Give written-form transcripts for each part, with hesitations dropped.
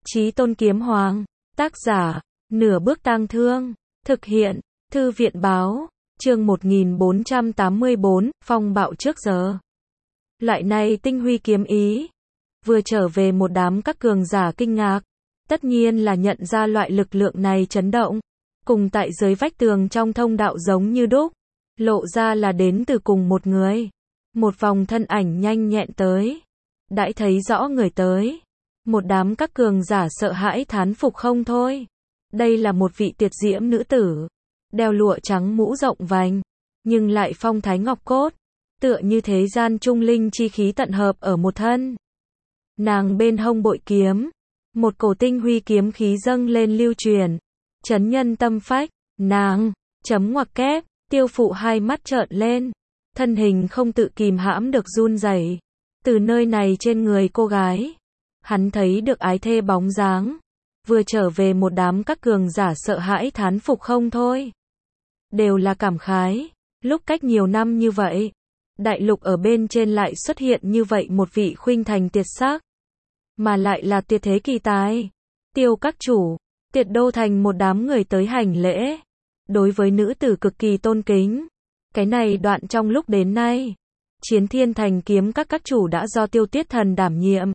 Chí Tôn Kiếm Hoàng, tác giả, Nửa Bước Tang Thương, thực hiện, Thư viện báo, chương 1484, phong bạo trước giờ. Loại này tinh huy kiếm ý, vừa trở về một đám các cường giả kinh ngạc, tất nhiên là nhận ra loại lực lượng này chấn động, cùng tại dưới vách tường trong thông đạo giống như đúc, lộ ra là đến từ cùng một người. Một vòng thân ảnh nhanh nhẹn tới, đãi thấy rõ người tới, một đám các cường giả sợ hãi thán phục không thôi. Đây là một vị tuyệt diễm nữ tử, đeo lụa trắng mũ rộng vành, nhưng lại phong thái ngọc cốt, tựa như thế gian trung linh chi khí tận hợp ở một thân. Nàng bên hông bội kiếm, một cổ tinh huy kiếm khí dâng lên lưu truyền, chấn nhân tâm phách. Nàng, chấm ngoặc kép, Tiêu Phụ hai mắt trợn lên, thân hình không tự kìm hãm được run rẩy. Từ nơi này trên người cô gái, hắn thấy được ái thê bóng dáng. Vừa trở về một đám các cường giả sợ hãi thán phục không thôi. Đều là cảm khái, lúc cách nhiều năm như vậy, đại lục ở bên trên lại xuất hiện như vậy một vị khuynh thành tuyệt sắc, mà lại là tuyệt thế kỳ tài. Tiêu các chủ, Tiệt Đô thành một đám người tới hành lễ, đối với nữ tử cực kỳ tôn kính. Cái này đoạn trong lúc đến nay, Chiến Thiên thành kiếm các chủ đã do Tiêu Tiết Thần đảm nhiệm.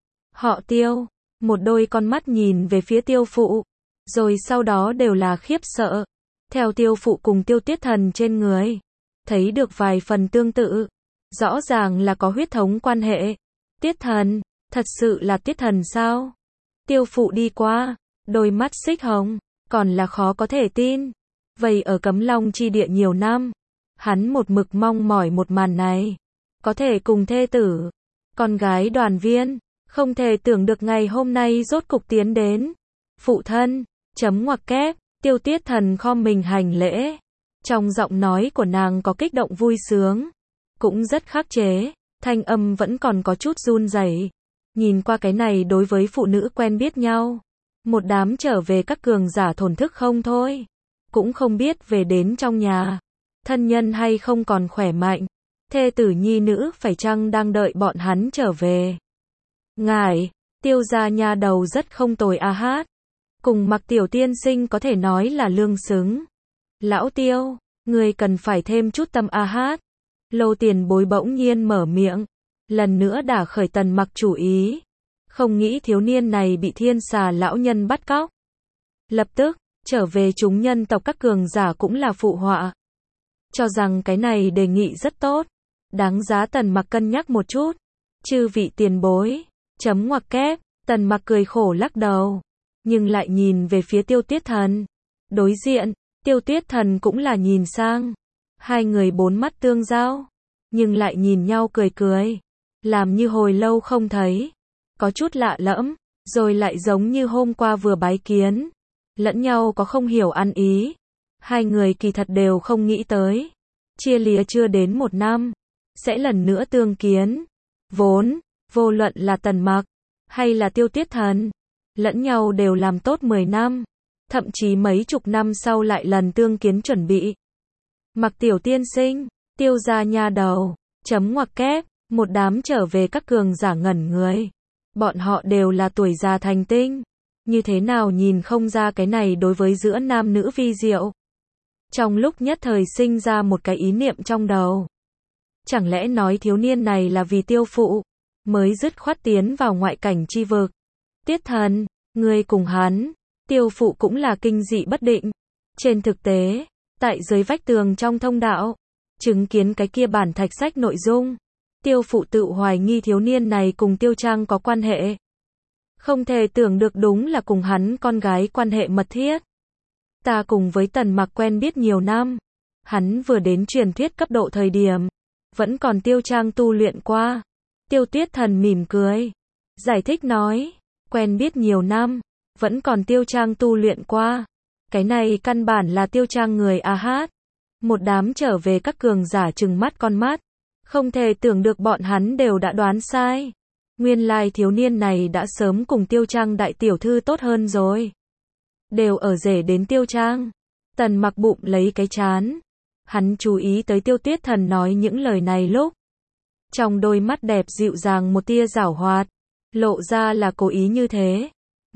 Họ Tiêu, một đôi con mắt nhìn về phía Tiêu Phụ, rồi sau đó đều là khiếp sợ. Theo Tiêu Phụ cùng Tiêu Tiết Thần trên người, thấy được vài phần tương tự, rõ ràng là có huyết thống quan hệ. Tiết Thần, thật sự là Tiết Thần sao? Tiêu Phụ đi qua, đôi mắt xích hồng, còn là khó có thể tin. Vậy ở Cấm Long chi địa nhiều năm, hắn một mực mong mỏi một màn này, có thể cùng thê tử, con gái đoàn viên, không thể tưởng được ngày hôm nay rốt cục tiến đến. Phụ thân, chấm ngoặc kép, Tiêu Tiết Thần khom mình hành lễ. Trong giọng nói của nàng có kích động vui sướng, cũng rất khắc chế, thanh âm vẫn còn có chút run rẩy. Nhìn qua cái này đối với phụ nữ quen biết nhau, một đám trở về các cường giả thổn thức không thôi, cũng không biết về đến trong nhà, thân nhân hay không còn khỏe mạnh, thê tử nhi nữ phải chăng đang đợi bọn hắn trở về. Ngài, Tiêu gia nha đầu rất không tồi a hát, cùng Mặc tiểu tiên sinh có thể nói là lương xứng. Lão Tiêu, người cần phải thêm chút tâm a hát. Lô Tiền Bối bỗng nhiên mở miệng, lần nữa đả khởi Tần Mặc chủ ý. Không nghĩ thiếu niên này bị Thiên Xà lão nhân bắt cóc. Lập tức, trở về chúng nhân tộc các cường giả cũng là phụ họa, cho rằng cái này đề nghị rất tốt, đáng giá Tần Mặc cân nhắc một chút. Chư vị tiền bối, chấm ngoặc kép, Tần Mặc cười khổ lắc đầu, nhưng lại nhìn về phía Tiêu Tiết Thần. Đối diện, Tiêu Tiết Thần cũng là nhìn sang, hai người bốn mắt tương giao, nhưng lại nhìn nhau cười cười, làm như hồi lâu không thấy, có chút lạ lẫm, rồi lại giống như hôm qua vừa bái kiến, lẫn nhau có không hiểu ăn ý. Hai người kỳ thật đều không nghĩ tới, chia lìa chưa đến một năm, sẽ lần nữa tương kiến. Vốn, vô luận là Tần Mặc, hay là Tiêu Tiết Thần, lẫn nhau đều làm tốt 10 năm, thậm chí mấy chục năm sau lại lần tương kiến chuẩn bị. Mặc tiểu tiên sinh, Tiêu gia nha đầu, chấm ngoặc kép, một đám trở về các cường giả ngẩn người. Bọn họ đều là tuổi già thành tinh, như thế nào nhìn không ra cái này đối với giữa nam nữ vi diệu. Trong lúc nhất thời sinh ra một cái ý niệm trong đầu. Chẳng lẽ nói thiếu niên này là vì Tiêu Phụ, mới dứt khoát tiến vào ngoại cảnh chi vực. Tiết Thần, người cùng hắn, Tiêu Phụ cũng là kinh dị bất định. Trên thực tế, tại dưới vách tường trong thông đạo, chứng kiến cái kia bản thạch sách nội dung, Tiêu Phụ tự hoài nghi thiếu niên này cùng Tiêu Trang có quan hệ. Không thể tưởng được đúng là cùng hắn con gái quan hệ mật thiết. Ta cùng với Tần Mặc quen biết nhiều năm, hắn vừa đến truyền thuyết cấp độ thời điểm, vẫn còn Tiêu Trang tu luyện qua. Tiêu Tiết Thần mỉm cười, giải thích nói, quen biết nhiều năm, vẫn còn Tiêu Trang tu luyện qua. Cái này căn bản là Tiêu Trang người a hát. Một đám trở về các cường giả trừng mắt con mắt, không thể tưởng được bọn hắn đều đã đoán sai. Nguyên lai thiếu niên này đã sớm cùng Tiêu Trang đại tiểu thư tốt hơn rồi. Đều ở rể đến Tiêu Trang. Tần Mặc bụng lấy cái trán. Hắn chú ý tới Tiêu Tiết Thần nói những lời này lúc, trong đôi mắt đẹp dịu dàng một tia giảo hoạt, lộ ra là cố ý như thế.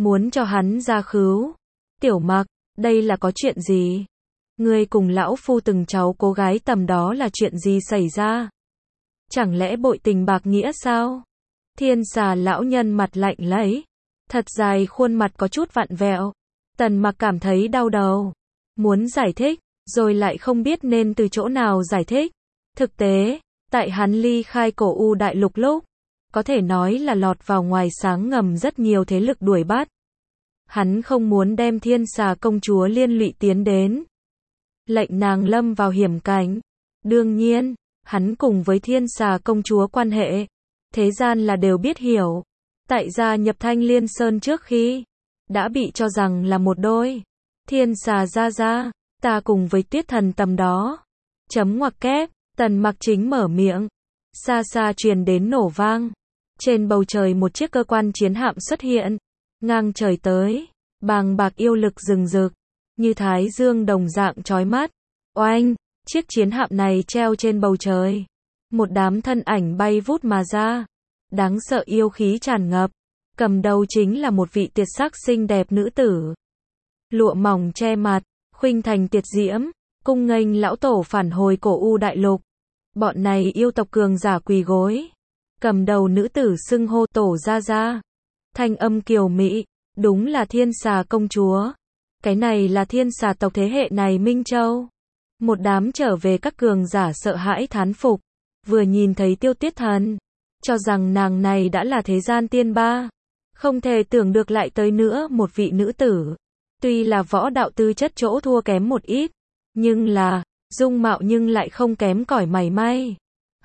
muốn cho hắn ra khứu. Tiểu Mặc, đây là có chuyện gì? Ngươi cùng lão phu từng cháu cô gái tầm đó là chuyện gì xảy ra? Chẳng lẽ bội tình bạc nghĩa sao? Thiên Xà lão nhân mặt lạnh lấy, thật dài khuôn mặt có chút vặn vẹo. Tần Mặc cảm thấy đau đầu, muốn giải thích, rồi lại không biết nên từ chỗ nào giải thích. Thực tế, tại hắn ly khai Cổ U đại lục lúc, có thể nói là lọt vào ngoài sáng ngầm rất nhiều thế lực đuổi bắt. Hắn không muốn đem Thiên Xà công chúa liên lụy tiến đến, lệnh nàng lâm vào hiểm cảnh. Đương nhiên, hắn cùng với Thiên Xà công chúa quan hệ, thế gian là đều biết hiểu. Tại gia nhập Thanh Liên Sơn trước khi, đã bị cho rằng là một đôi. Thiên Xà gia gia, ta cùng với Tuyết Thần tầm đó. Chấm ngoặc kép, Tần Mặc chính mở miệng. Xa xa truyền đến nổ vang. Trên bầu trời một chiếc cơ quan chiến hạm xuất hiện, ngang trời tới, bàng bạc yêu lực rừng rực, như thái dương đồng dạng chói mắt. Oanh, chiếc chiến hạm này treo trên bầu trời, một đám thân ảnh bay vút mà ra, đáng sợ yêu khí tràn ngập, cầm đầu chính là một vị tuyệt sắc xinh đẹp nữ tử. Lụa mỏng che mặt, khuynh thành tuyệt diễm, cung nghênh lão tổ phản hồi Cổ U đại lục. Bọn này yêu tộc cường giả quỳ gối. Cầm đầu nữ tử xưng hô tổ gia gia. Thanh âm kiều mỹ, đúng là Thiên Xà công chúa. Cái này là Thiên Xà tộc thế hệ này Minh Châu. Một đám trở về các cường giả sợ hãi thán phục, vừa nhìn thấy Tiêu Tuyết Thần, cho rằng nàng này đã là thế gian tiên ba. Không thể tưởng được lại tới nữa một vị nữ tử. Tuy là võ đạo tư chất chỗ thua kém một ít, nhưng là, dung mạo nhưng lại không kém cỏi mảy may.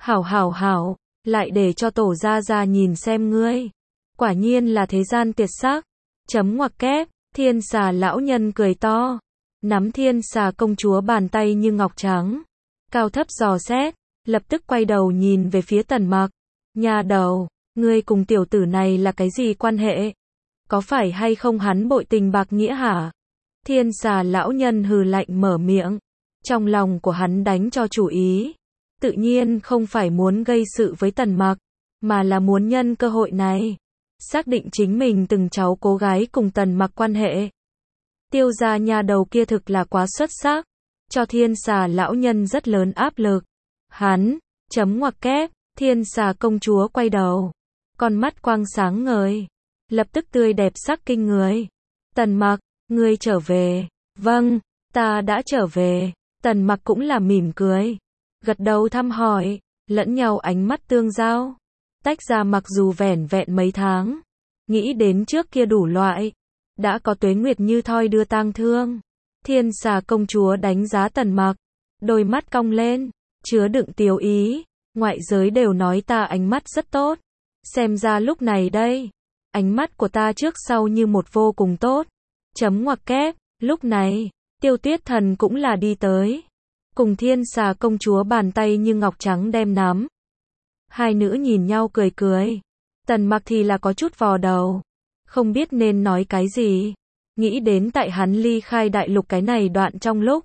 Hảo, lại để cho tổ gia gia nhìn xem ngươi. Quả nhiên là thế gian tuyệt sắc. Chấm ngoặc kép, Thiên Xà lão nhân cười to, nắm Thiên Xà công chúa bàn tay như ngọc trắng, cao thấp dò xét, lập tức quay đầu nhìn về phía Tần Mặc. Nhà đầu, ngươi cùng tiểu tử này là cái gì quan hệ? Có phải hay không hắn bội tình bạc nghĩa hả? Thiên Xà lão nhân hừ lạnh mở miệng, trong lòng của hắn đánh cho chủ ý, tự nhiên không phải muốn gây sự với Tần Mặc, mà là muốn nhân cơ hội này, xác định chính mình từng cháu cố gái cùng Tần Mặc quan hệ. Tiêu gia nhà đầu kia thực là quá xuất sắc, cho Thiên Xà lão nhân rất lớn áp lực. Hắn, chấm ngoặc kép, Thiên Xà công chúa quay đầu, con mắt quang sáng ngời, lập tức tươi đẹp sắc kinh người. Tần Mặc, ngươi trở về. Vâng, ta đã trở về. Tần Mặc cũng là mỉm cười, gật đầu thăm hỏi, lẫn nhau ánh mắt tương giao. Tách ra mặc dù vẻn vẹn mấy tháng, nghĩ đến trước kia đủ loại, đã có tuế nguyệt như thoi đưa tang thương. Thiên Xà công chúa đánh giá Tần Mặc, đôi mắt cong lên, chứa đựng tiếu ý, ngoại giới đều nói ta ánh mắt rất tốt, xem ra lúc này đây, ánh mắt của ta trước sau như một vô cùng tốt. Chấm ngoặc kép, lúc này, Tiêu Tuyết Thần cũng là đi tới, cùng Thiên Xà công chúa bàn tay như ngọc trắng đem nắm. Hai nữ nhìn nhau cười cười, Tần Mặc thì là có chút vò đầu, không biết nên nói cái gì, nghĩ đến tại hắn ly khai đại lục cái này đoạn trong lúc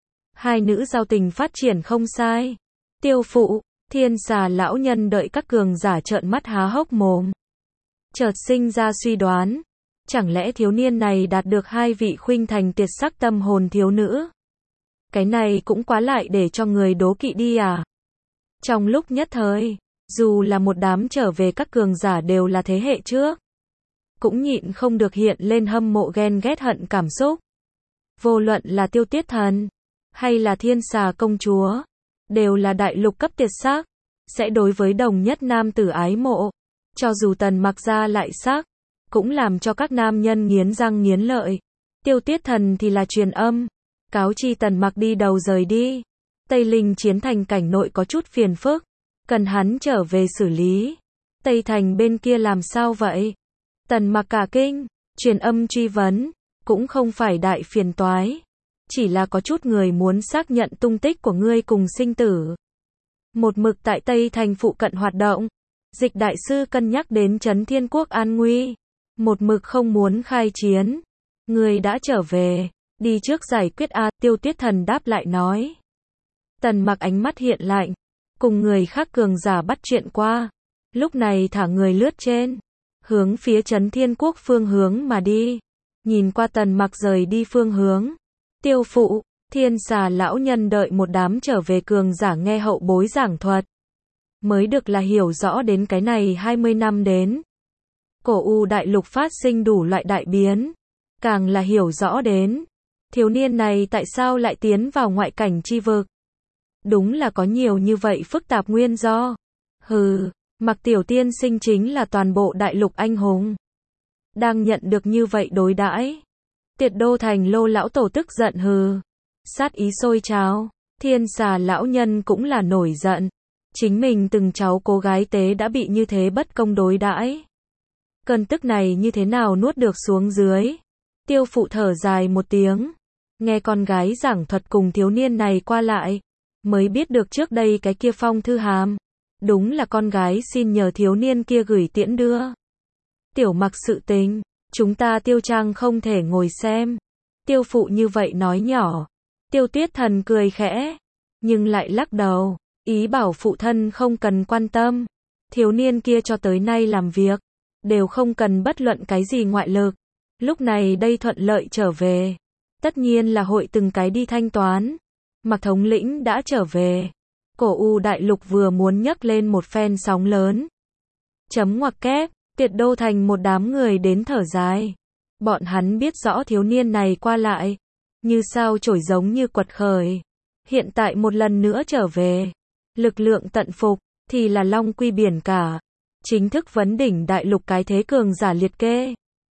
hai nữ giao tình phát triển không sai. Tiêu phụ, Thiên Xà lão nhân đợi các cường giả trợn mắt há hốc mồm, chợt sinh ra suy đoán, chẳng lẽ thiếu niên này đạt được hai vị khuynh thành tuyệt sắc tâm hồn thiếu nữ? Cái này cũng quá lại để cho người đố kỵ đi à? Trong lúc nhất thời, dù là một đám trở về các cường giả đều là thế hệ trước, cũng nhịn không được hiện lên hâm mộ ghen ghét hận cảm xúc. Vô luận là Tiêu Tuyết Thần, hay là Thiên Xà công chúa, đều là đại lục cấp tuyệt sắc, sẽ đối với đồng nhất nam tử ái mộ. Cho dù Tần Mặc ra lại sắc, cũng làm cho các nam nhân nghiến răng nghiến lợi. Tiêu Tuyết Thần thì là truyền âm, cáo chi Tần Mặc đi đầu rời đi. Tây Linh chiến thành cảnh nội có chút phiền phức, cần hắn trở về xử lý. Tây Thành bên kia làm sao vậy? Tần Mặc cả kinh, truyền âm truy vấn, cũng không phải đại phiền toái, chỉ là có chút người muốn xác nhận tung tích của ngươi cùng sinh tử. Một mực tại Tây Thành phụ cận hoạt động, Dịch đại sư cân nhắc đến trấn Thiên Quốc an nguy, một mực không muốn khai chiến. Ngươi đã trở về, đi trước giải quyết a. Tiêu Tuyết Thần đáp lại nói. Tần Mặc ánh mắt hiện lạnh, cùng người khác cường giả bắt chuyện qua, lúc này thả người lướt trên, hướng phía Trấn Thiên Quốc phương hướng mà đi. Nhìn qua Tần Mặc rời đi phương hướng. Tiêu phụ, Thiên Xà lão nhân đợi một đám trở về cường giả nghe hậu bối giảng thuật. Mới được là hiểu rõ đến cái này 20 năm đến. Cổ U đại lục phát sinh đủ loại đại biến. Càng là hiểu rõ đến. Thiếu niên này tại sao lại tiến vào ngoại cảnh chi vực. Đúng là có nhiều như vậy phức tạp nguyên do. Hừ, Mặc tiểu tiên sinh chính là toàn bộ đại lục anh hùng. Đang nhận được như vậy đối đãi. Tiệt Đô Thành Lô lão tổ tức giận hừ. Sát ý sôi trào. Thiên Xà lão nhân cũng là nổi giận. Chính mình từng cháu cô gái tế đã bị như thế bất công đối đãi. Cơn tức này như thế nào nuốt được xuống dưới. Tiêu phụ thở dài một tiếng. Nghe con gái giảng thuật cùng thiếu niên này qua lại. Mới biết được trước đây cái kia phong thư hàm. Đúng là con gái xin nhờ thiếu niên kia gửi tiễn đưa. Tiểu Mặc sự tình. Chúng ta Tiêu Trang không thể ngồi xem. Tiêu phụ như vậy nói nhỏ. Tiêu Tuyết Thần cười khẽ. Nhưng lại lắc đầu. Ý bảo phụ thân không cần quan tâm. Thiếu niên kia cho tới nay làm việc. Đều không cần bất luận cái gì ngoại lực. Lúc này đây thuận lợi trở về. Tất nhiên là hội từng cái đi thanh toán. Mặc thống lĩnh đã trở về. Cổ U đại lục vừa muốn nhấc lên một phen sóng lớn. Chấm ngoặc kép, Tiệt Đô Thành một đám người đến thở dài. Bọn hắn biết rõ thiếu niên này qua lại. Như sao chổi giống như quật khởi. Hiện tại một lần nữa trở về. Lực lượng tận phục, thì là long quy biển cả. Chính thức vấn đỉnh đại lục cái thế cường giả liệt kê.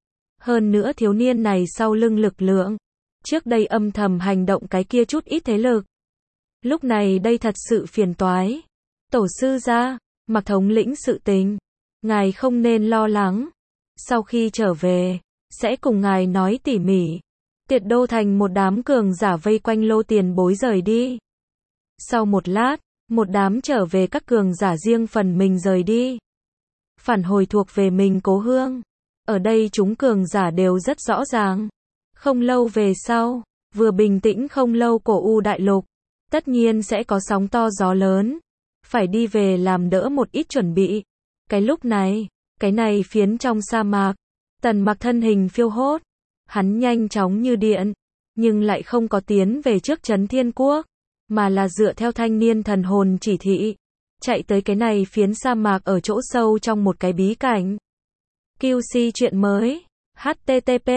Hơn nữa thiếu niên này sau lưng lực lượng. Trước đây âm thầm hành động cái kia chút ít thế lực. Lúc này đây thật sự phiền toái. Tổ sư gia, Mặc thống lĩnh sự tình. Ngài không nên lo lắng. Sau khi trở về, sẽ cùng ngài nói tỉ mỉ. Tiệt Đô Thành một đám cường giả vây quanh Lô Tiền Bối rời đi. Sau một lát, một đám trở về các cường giả riêng phần mình rời đi. Phản hồi thuộc về mình cố hương. Ở đây chúng cường giả đều rất rõ ràng. Không lâu về sau, vừa bình tĩnh không lâu Cổ U đại lục. Tất nhiên sẽ có sóng to gió lớn. Phải đi về làm đỡ một ít chuẩn bị. Cái lúc này, cái này phiến trong sa mạc. Tần Mặc thân hình phiêu hốt. Hắn nhanh chóng như điện. Nhưng lại không có tiến về trước Trấn Thiên Quốc. Mà là dựa theo thanh niên thần hồn chỉ thị. Chạy tới cái này phiến sa mạc ở chỗ sâu trong một cái bí cảnh. QC chuyện mới. http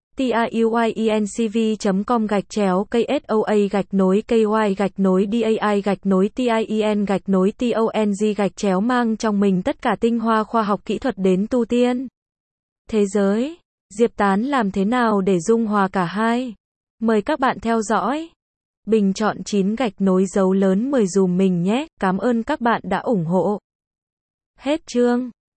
tiyuinCV.com/KSOA-KY-DAI-TIEN-TONG mang trong mình tất cả tinh hoa khoa học kỹ thuật đến tu tiên. Thế giới, Diệp Tán làm thế nào để dung hòa cả hai? Mời các bạn theo dõi. Bình chọn 9 gạch nối dấu lớn 10 dùm mình nhé. Cảm ơn các bạn đã ủng hộ. Hết chương.